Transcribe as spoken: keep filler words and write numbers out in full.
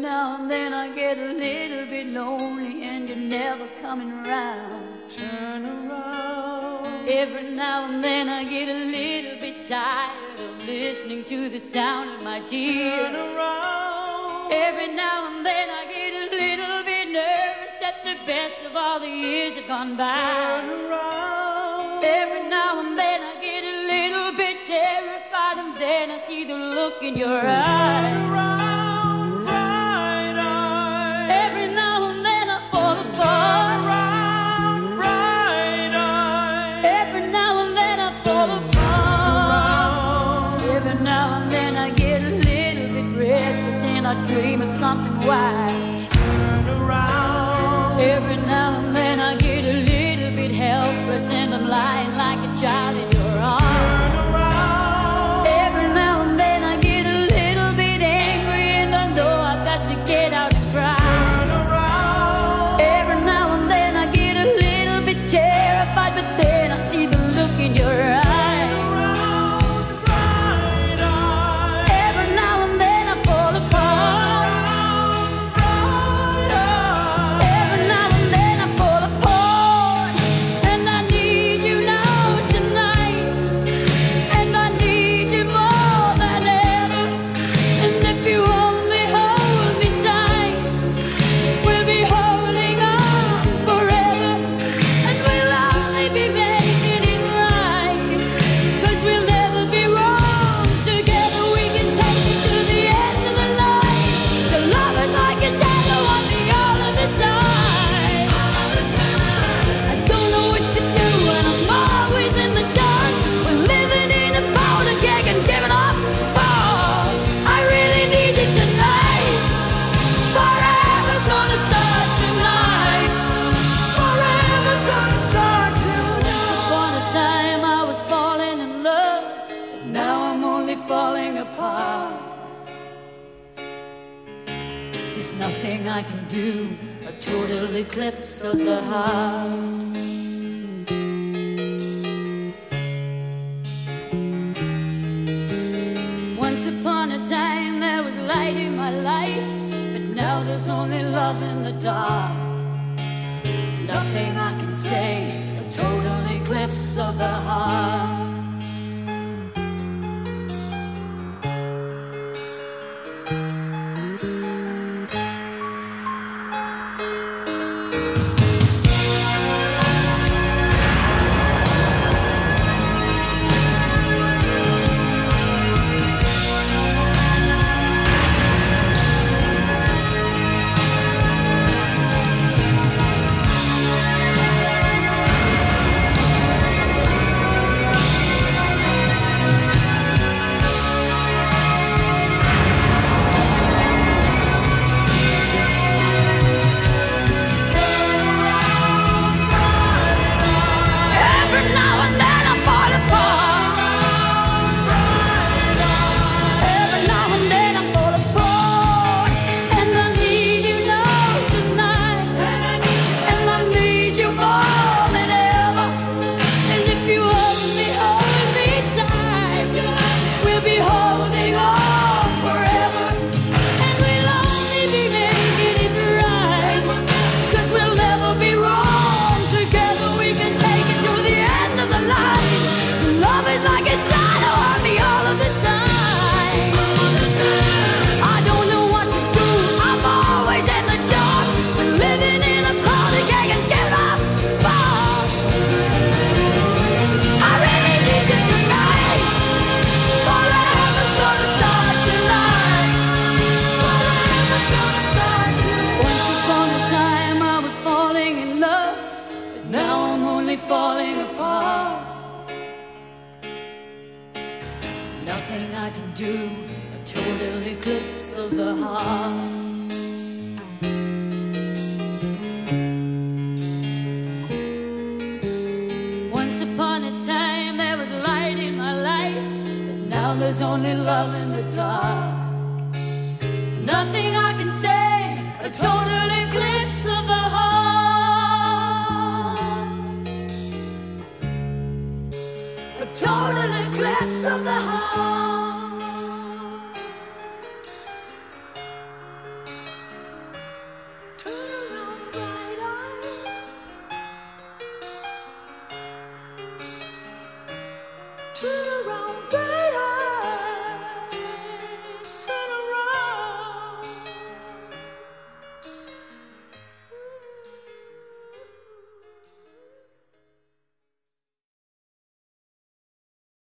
now and then I get a little bit lonely and you're never coming around. Turn around. Every now and then I get a little bit tired of listening to the sound of my tears. Turn around. Every now and then I get a little bit nervous that the best of all the years have gone by. Turn around. Every now and then I get a little bit terrified, and then I see the look in your eyes. Turn around, bright eyes. Every now and then I fall apart. Turn around, bright eyes. Every now and then I fall apart. Every now and then I get a little bit restless and I dream of something wise. Turn around. Every now and then I get a little bit helpless and I'm lying like a child in your arms. Turn around. Every now and then I get a little bit angry and I know I've got to get out and cry. Turn around. Every now and then I get a little bit terrified, but then I see the look in your eyes. Falling apart. There's nothing I can do, a total eclipse of the heart. Once upon a time there was light in my life, but now there's only love in the dark. Nothing I can say, a total eclipse of the heart. Falling apart. Nothing I can do, a total eclipse of the heart. Once upon a time there was light in my life, but now there's only love in the dark. Nothing I can say, a total eclipse of the heart. A total eclipse of the heart.